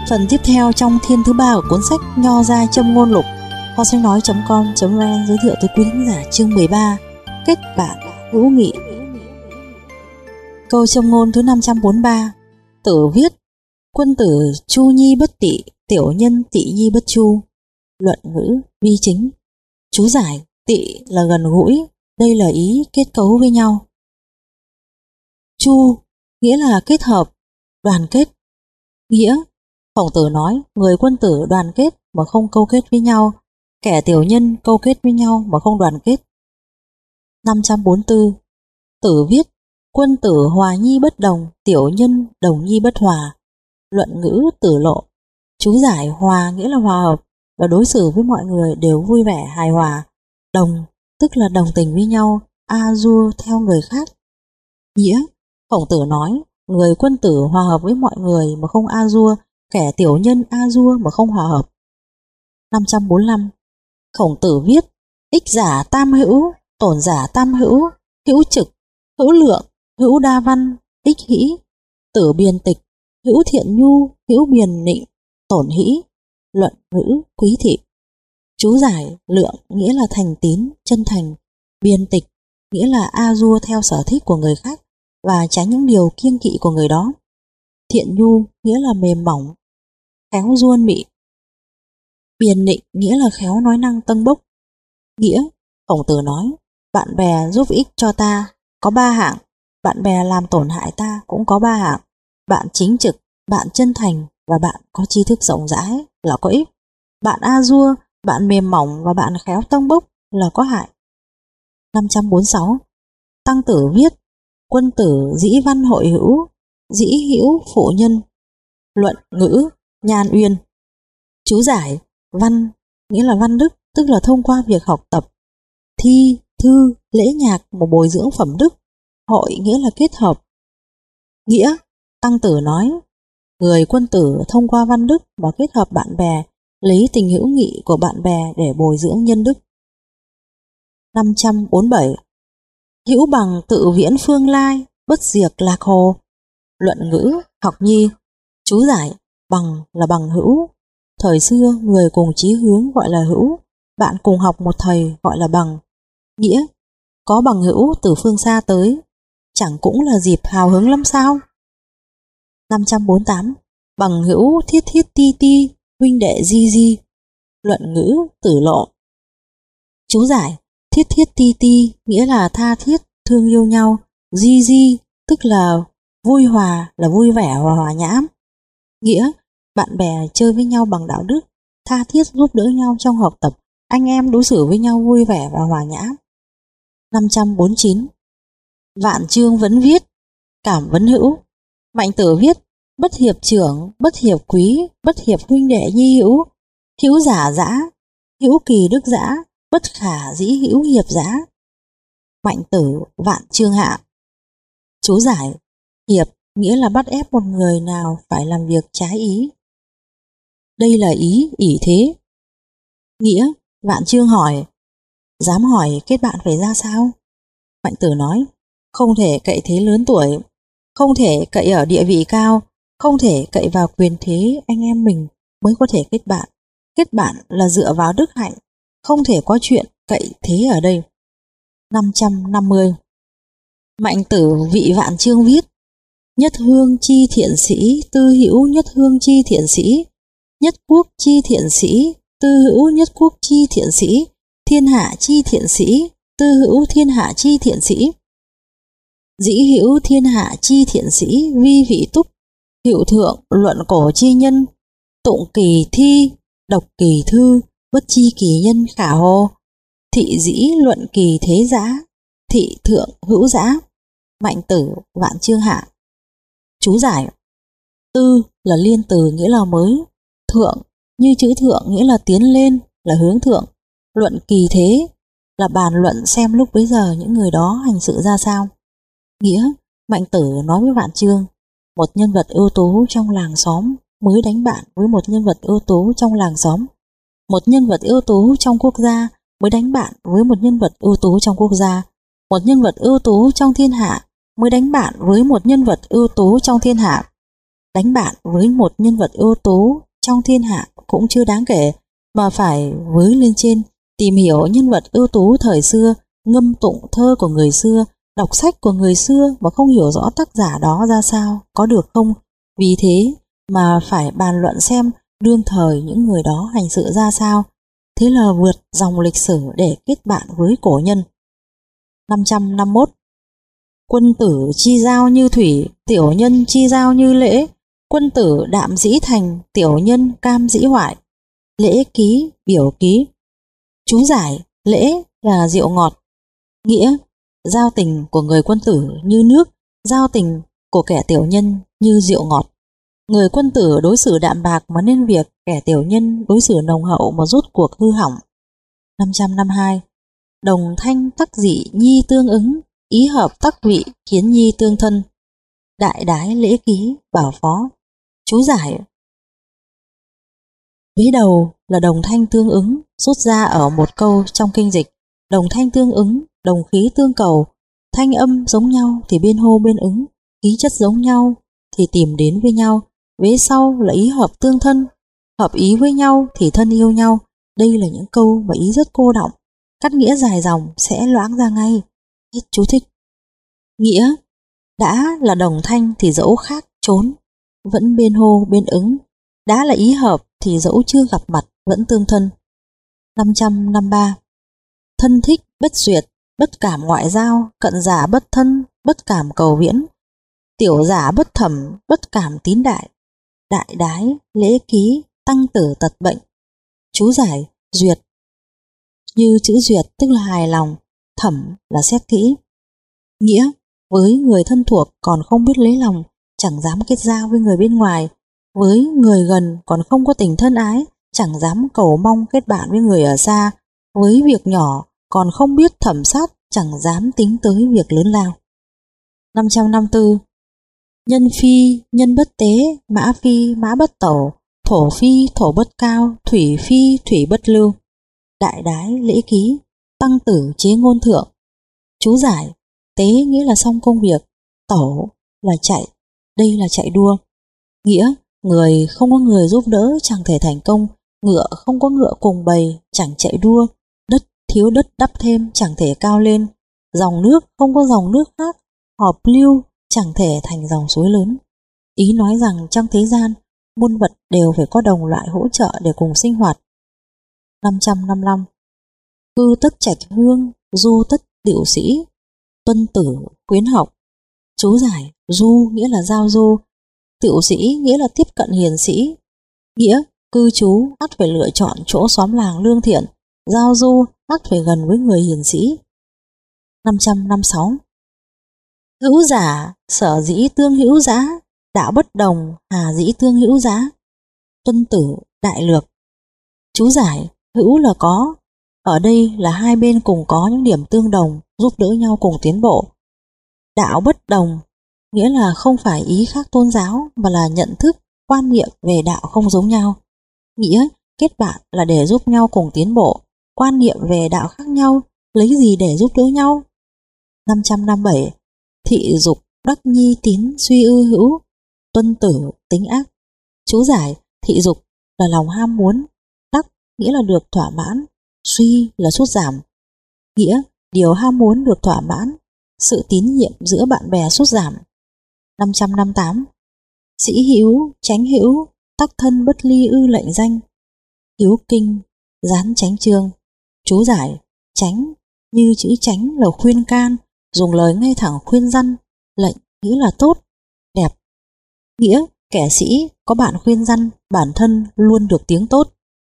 Phần tiếp theo trong thiên thứ 3 của cuốn sách Nho Gia Châm Ngôn Lục, kho sách nói.com.vn giới thiệu tới quý khán giả chương 13, kết bạn hữu nghị. Câu châm ngôn thứ 543. Tử viết: quân tử chu nhi bất tị, tiểu nhân tị nhi bất chu. Luận ngữ vi chính. Chú giải: tị là gần gũi, đây là ý kết cấu với nhau. Chu nghĩa là kết hợp, đoàn kết. Nghĩa: Khổng Tử nói người quân tử đoàn kết mà không câu kết với nhau, kẻ tiểu nhân câu kết với nhau mà không đoàn kết. 544. Tử viết: quân tử hòa nhi bất đồng, tiểu nhân đồng nhi bất hòa. Luận ngữ Tử Lộ. Chú giải: hòa nghĩa là hòa hợp và đối xử với mọi người đều vui vẻ hài hòa. Đồng tức là đồng tình với nhau, a dua theo người khác. Nghĩa: Khổng Tử nói người quân tử hòa hợp với mọi người mà không a dua, kẻ tiểu nhân a dua mà không hòa hợp. 545. Khổng Tử viết: ích giả tam hữu, tổn giả tam hữu, hữu trực, hữu lượng, hữu đa văn, ích hĩ, tử biền tịch, hữu thiện nhu, hữu biền nịnh, tổn hĩ. Luận ngữ Quý Thị. Chú giải: lượng nghĩa là thành tín, chân thành, biền tịch nghĩa là a dua theo sở thích của người khác và tránh những điều kiêng kỵ của người đó. Thiện nhu nghĩa là mềm mỏng, khéo duôn mị. Biền nịnh nghĩa là khéo nói năng tâng bốc. Nghĩa: Khổng Tử nói bạn bè giúp ích cho ta có 3 hạng, bạn bè làm tổn hại ta cũng có 3 hạng. Bạn chính trực, bạn chân thành và bạn có tri thức rộng rãi là có ích. Bạn a dua, bạn mềm mỏng và bạn khéo tâng bốc là có hại. 546. Tăng Tử viết: quân tử dĩ văn hội hữu, dĩ hữu phụ nhân. Luận ngữ Nhan Uyên. Chú giải: văn nghĩa là văn đức, tức là thông qua việc học tập. Thi, thư, lễ nhạc một bồi dưỡng phẩm đức. Hội nghĩa là kết hợp. Nghĩa: Tăng Tử nói người quân tử thông qua văn đức mà kết hợp bạn bè, lấy tình hữu nghị của bạn bè để bồi dưỡng nhân đức. 547. Hữu bằng tự viễn phương lai, bất diệt lạc hồ. Luận ngữ Học Nhi. Chú giải: bằng là bằng hữu. Thời xưa người cùng chí hướng gọi là hữu, bạn cùng học một thầy gọi là bằng. Nghĩa: có bằng hữu từ phương xa tới, chẳng cũng là dịp hào hứng lắm sao? 548. Bằng hữu thiết thiết ti ti, huynh đệ di di. Luận ngữ Tử Lộ. Chú giải: thiết thiết ti ti nghĩa là tha thiết, thương yêu nhau. Di di tức là vui hòa, là vui vẻ và hòa nhã. Nghĩa: bạn bè chơi với nhau bằng đạo đức, tha thiết giúp đỡ nhau trong học tập, anh em đối xử với nhau vui vẻ và hòa nhã. 549. Vạn Chương vẫn viết: cảm vấn hữu. Mạnh Tử viết: bất hiệp trưởng, bất hiệp quý, bất hiệp huynh đệ nhi hữu. Hữu giả dã, hữu kỳ đức dã, bất khả dĩ hữu hiệp dã. Mạnh Tử Vạn Chương Hạ. Chú giải: hiệp nghĩa là bắt ép một người nào phải làm việc trái ý. Đây là ý ỷ thế. Nghĩa: Vạn Chương hỏi: dám hỏi kết bạn phải ra sao? Mạnh Tử nói: không thể cậy thế lớn tuổi, không thể cậy ở địa vị cao, không thể cậy vào quyền thế anh em mình mới có thể kết bạn. Kết bạn là dựa vào đức hạnh, không thể có chuyện cậy thế ở đây. 550. Mạnh Tử vị Vạn Chương viết: nhất hương chi thiện sĩ, tư hữu nhất hương chi thiện sĩ. Nhất quốc chi thiện sĩ, tư hữu nhất quốc chi thiện sĩ. Thiên hạ chi thiện sĩ, tư hữu thiên hạ chi thiện sĩ. Dĩ hữu thiên hạ chi thiện sĩ, vi vị túc. Hữu thượng luận cổ chi nhân, tụng kỳ thi, đọc kỳ thư, bất chi kỳ nhân khả hồ. Thị dĩ luận kỳ thế giã, thị thượng hữu giã. Mạnh Tử Vạn Chương Hạ. Chú giải: tư là liên từ nghĩa là mới, thượng như chữ thượng nghĩa là tiến lên, là hướng thượng. Luận kỳ thế là bàn luận xem lúc bấy giờ những người đó hành sự ra sao. Nghĩa: Mạnh Tử nói với Vạn Chương, một nhân vật ưu tú trong làng xóm mới đánh bạn với một nhân vật ưu tú trong làng xóm. Một nhân vật ưu tú trong quốc gia mới đánh bạn với một nhân vật ưu tú trong quốc gia. Một nhân vật ưu tú trong thiên hạ mới đánh bạn với một nhân vật ưu tú trong thiên hạ. Đánh bạn với một nhân vật ưu tú trong thiên hạ cũng chưa đáng kể, mà phải với lên trên, tìm hiểu nhân vật ưu tú thời xưa, ngâm tụng thơ của người xưa, đọc sách của người xưa mà không hiểu rõ tác giả đó ra sao, có được không? Vì thế mà phải bàn luận xem đương thời những người đó hành sự ra sao. Thế là vượt dòng lịch sử để kết bạn với cổ nhân. 551. Quân tử chi giao như thủy, tiểu nhân chi giao như lễ. Quân tử đạm dĩ thành, tiểu nhân cam dĩ hoại. Lễ ký, biểu ký. Chú giải: lễ là rượu ngọt. Nghĩa: giao tình của người quân tử như nước, giao tình của kẻ tiểu nhân như rượu ngọt. Người quân tử đối xử đạm bạc mà nên việc, kẻ tiểu nhân đối xử nồng hậu mà rốt cuộc hư hỏng. 552. Đồng thanh tắc dị nhi tương ứng, ý hợp tắc vị khiến nhi tương thân. Đại đái lễ ký, bảo phó. Chú giải: vế đầu là đồng thanh tương ứng, rút ra ở một câu trong kinh dịch. Đồng thanh tương ứng, đồng khí tương cầu, thanh âm giống nhau thì bên hô bên ứng, khí chất giống nhau thì tìm đến với nhau. Vế sau là ý hợp tương thân, hợp ý với nhau thì thân yêu nhau. Đây là những câu mà ý rất cô đọng, cắt nghĩa dài dòng sẽ loãng ra ngay. Hết chú thích. Nghĩa: đã là đồng thanh thì dẫu khác trốn vẫn bên hô bên ứng, đã là ý hợp thì dẫu chưa gặp mặt vẫn tương thân. 553. Thân thích bất duyệt, bất cảm ngoại giao, cận giả bất thân, bất cảm cầu viễn, tiểu giả bất thẩm, bất cảm tín đại. Đại đái lễ ký, tăng tử tật bệnh. Chú giải: duyệt như chữ duyệt tức là hài lòng, thẩm là xét kỹ. Nghĩa: với người thân thuộc còn không biết lấy lòng, chẳng dám kết giao với người bên ngoài. Với người gần còn không có tình thân ái, chẳng dám cầu mong kết bạn với người ở xa. Với việc nhỏ còn không biết thẩm sát, chẳng dám tính tới việc lớn lao. 554. Nhân phi nhân bất tế, mã phi mã bất tẩu, thổ phi thổ bất cao, thủy phi thủy bất lưu. Đại đái lễ ký, tăng tử chế ngôn thượng. Chú giải: tế nghĩa là xong công việc, tẩu là chạy, đây là chạy đua. Nghĩa: người không có người giúp đỡ chẳng thể thành công, ngựa không có ngựa cùng bầy chẳng chạy đua, đất thiếu đất đắp thêm chẳng thể cao lên, dòng nước không có dòng nước khác hợp lưu chẳng thể thành dòng suối lớn. Ý nói rằng trong thế gian, muôn vật đều phải có đồng loại hỗ trợ để cùng sinh hoạt. 555. Cư tất trạch hương, du tất điệu sĩ, tuân tử khuyến học. Chú giải: du nghĩa là giao du, tiểu sĩ nghĩa là tiếp cận hiền sĩ. Nghĩa: cư trú ắt phải lựa chọn chỗ xóm làng lương thiện, giao du ắt phải gần với người hiền sĩ. 556. Hữu giả sở dĩ tương hữu giá, đạo bất đồng hà dĩ tương hữu giá. Tuân tử đại lược. Chú giải: hữu là có, ở đây là hai bên cùng có những điểm tương đồng, giúp đỡ nhau cùng tiến bộ. Đạo bất đồng nghĩa là không phải ý khác tôn giáo, mà là nhận thức, quan niệm về đạo không giống nhau. Nghĩa: kết bạn là để giúp nhau cùng tiến bộ, quan niệm về đạo khác nhau, lấy gì để giúp đỡ nhau. 557. Thị dục đắc nhi tín suy ư hữu, tuân tử tính ác. Chú giải: thị dục là lòng ham muốn, đắc nghĩa là được thỏa mãn, suy là sút giảm. Nghĩa: điều ham muốn được thỏa mãn, sự tín nhiệm giữa bạn bè sút giảm. 558. Sĩ hữu chánh hữu, tắc thân bất ly ư lệnh danh. Hiếu kinh gián chánh chương. Chú giải: chánh như chữ chánh là khuyên can, dùng lời ngay thẳng khuyên răn. Lệnh nghĩa là tốt, đẹp. Nghĩa: kẻ sĩ có bạn khuyên răn, bản thân luôn được tiếng tốt.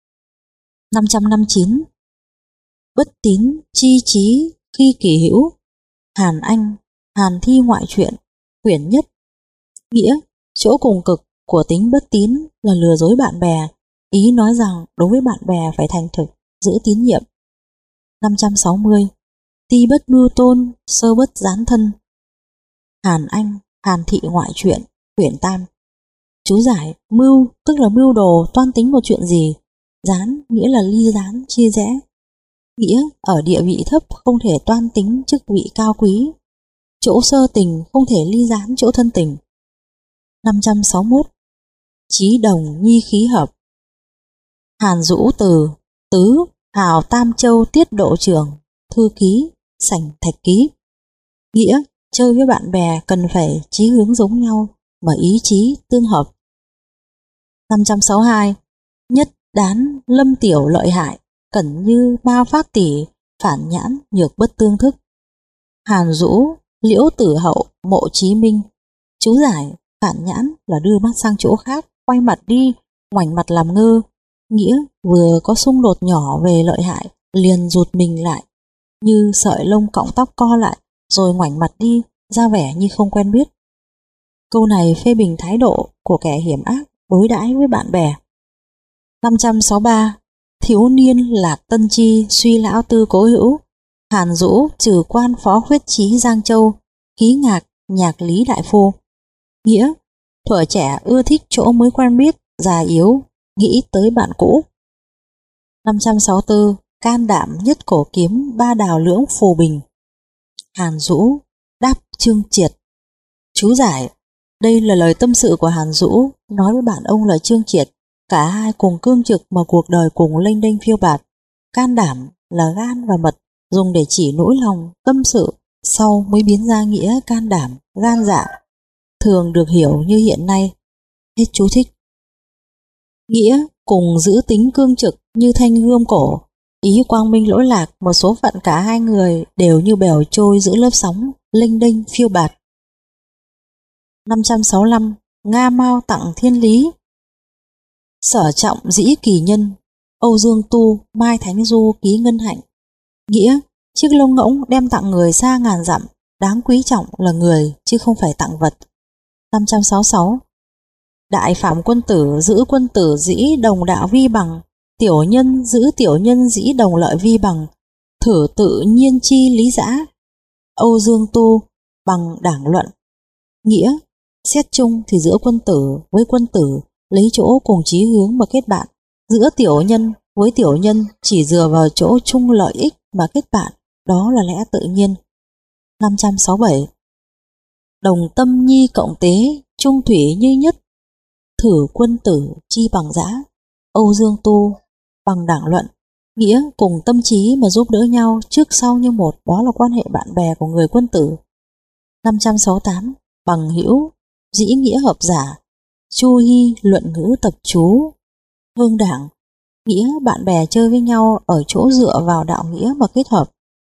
559. Bất tín chi trí khi kỳ hữu. Hàn Anh, Hàn Thi ngoại truyện, quyển nhất. Nghĩa: chỗ cùng cực của tính bất tín là lừa dối bạn bè. Ý nói rằng đối với bạn bè phải thành thực, giữ tín nhiệm. 560. Ti bất mưu tôn, sơ bất gián thân. Hàn Anh, Hàn Thị ngoại truyện, quyển tam. Chú giải: mưu tức là mưu đồ toan tính một chuyện gì, gián nghĩa là ly gián chia rẽ. Nghĩa: ở địa vị thấp không thể toan tính chức vị cao quý, chỗ sơ tình không thể ly gián chỗ thân tình. 561. Chí đồng nhi khí hợp. Hàn Dũ từ tứ hào Tam Châu tiết độ trưởng, thư ký sảnh thạch ký. Nghĩa chơi với bạn bè cần phải chí hướng giống nhau mà ý chí tương hợp. 562. Nhất đán lâm tiểu lợi hại, cẩn như ma phát tỷ, phản nhãn nhược bất tương thức. Hàn Dũ liễu tử hậu mộ chí minh. Chú giải: phản nhãn là đưa mắt sang chỗ khác, quay mặt đi, ngoảnh mặt làm ngơ. Nghĩa vừa có xung đột nhỏ về lợi hại liền rụt mình lại, như sợi lông cọng tóc co lại rồi ngoảnh mặt đi, ra vẻ như không quen biết. Câu này phê bình thái độ của kẻ hiểm ác đối đãi với bạn bè. 563. Thiếu niên lạc tân chi, suy lão tư cố hữu. Hàn Dũ trừ quan phó huyết chí Giang Châu, ký ngạc nhạc lý đại phu. Nghĩa thuở trẻ ưa thích chỗ mới quen biết, già yếu nghĩ tới bạn cũ. 564. Can đảm nhất cổ kiếm, ba đào lưỡng phù bình. Hàn Dũ đáp Trương Triệt. Chú giải: đây là lời tâm sự của Hàn Dũ nói với bạn ông là Trương Triệt. Cả hai cùng cương trực mà cuộc đời cùng lênh đênh phiêu bạt. Can đảm là gan và mật, dùng để chỉ nỗi lòng tâm sự, sau mới biến ra nghĩa can đảm, gan dạ, thường được hiểu như hiện nay. Hết chú thích. Nghĩa cùng giữ tính cương trực như thanh gươm cổ, ý quang minh lỗi lạc, một số phận cả hai người đều như bèo trôi giữa lớp sóng lênh đênh phiêu bạt. 565. Nga Mao tặng thiên lý. Sở trọng dĩ kỳ nhân, Âu Dương Tu, Mai Thánh Du ký ngân hạnh. Nghĩa chiếc lông ngỗng đem tặng người xa ngàn dặm, đáng quý trọng là người chứ không phải tặng vật. 566. Đại phạm quân tử giữ quân tử dĩ đồng đạo vi bằng, tiểu nhân giữ tiểu nhân dĩ đồng lợi vi bằng, thử tự nhiên chi lý giã. Âu Dương Tu, bằng đảng luận. Nghĩa xét chung thì giữa quân tử với quân tử lấy chỗ cùng chí hướng mà kết bạn, giữa tiểu nhân với tiểu nhân chỉ dựa vào chỗ chung lợi ích mà kết bạn, đó là lẽ tự nhiên. 567. Đồng tâm nhi cộng tế, trung thủy như nhất, thử quân tử chi bằng dã. Âu Dương Tu, bằng đảng luận. Nghĩa cùng tâm trí mà giúp đỡ nhau trước sau như một, đó là quan hệ bạn bè của người quân tử. 568. Bằng hữu dĩ nghĩa hợp giả, Chu Hy luận ngữ tập chú. Hương đảng. Nghĩa bạn bè chơi với nhau ở chỗ dựa vào đạo nghĩa mà kết hợp.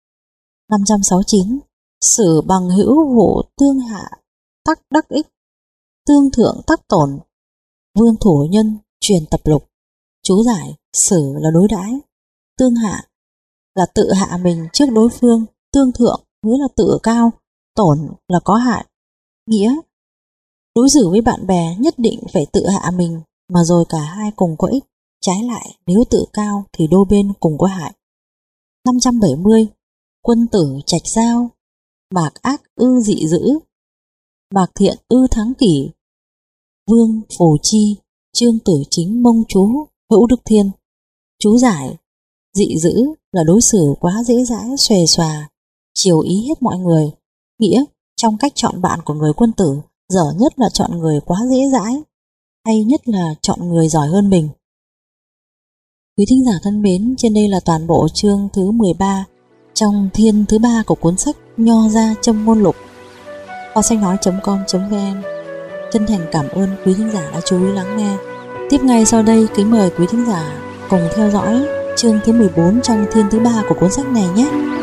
569. Sử bằng hữu vụ tương hạ, tắc đắc ích, tương thượng tắc tổn. Vương Thủ Nhân truyền tập lục. Chú giải: sử là đối đãi, tương hạ là tự hạ mình trước đối phương, tương thượng nghĩa là tự cao, tổn là có hại. Nghĩa đối xử với bạn bè nhất định phải tự hạ mình mà rồi cả hai cùng có ích, trái lại nếu tự cao thì đôi bên cùng có hại. 570. Quân tử trạch giao, mạc ác ư dị dữ, mạc thiện ư thắng kỷ. Vương Phù Chi, Trương Tử Chính mông chú, Hữu Đức Thiên. Chú giải: dị dữ là đối xử quá dễ dãi, xuề xòa, chiều ý hết mọi người. Nghĩa trong cách chọn bạn của người quân tử, dở nhất là chọn người quá dễ dãi, hay nhất là chọn người giỏi hơn mình. Quý thính giả thân mến, trên đây là toàn bộ chương thứ 13 trong thiên thứ 3 của cuốn sách Nho Gia Châm Ngôn Lục. Kho sách nói.com.vn chân thành cảm ơn quý thính giả đã chú ý lắng nghe. Tiếp ngay sau đây, kính mời quý thính giả cùng theo dõi chương thứ 14 trong thiên thứ 3 của cuốn sách này nhé.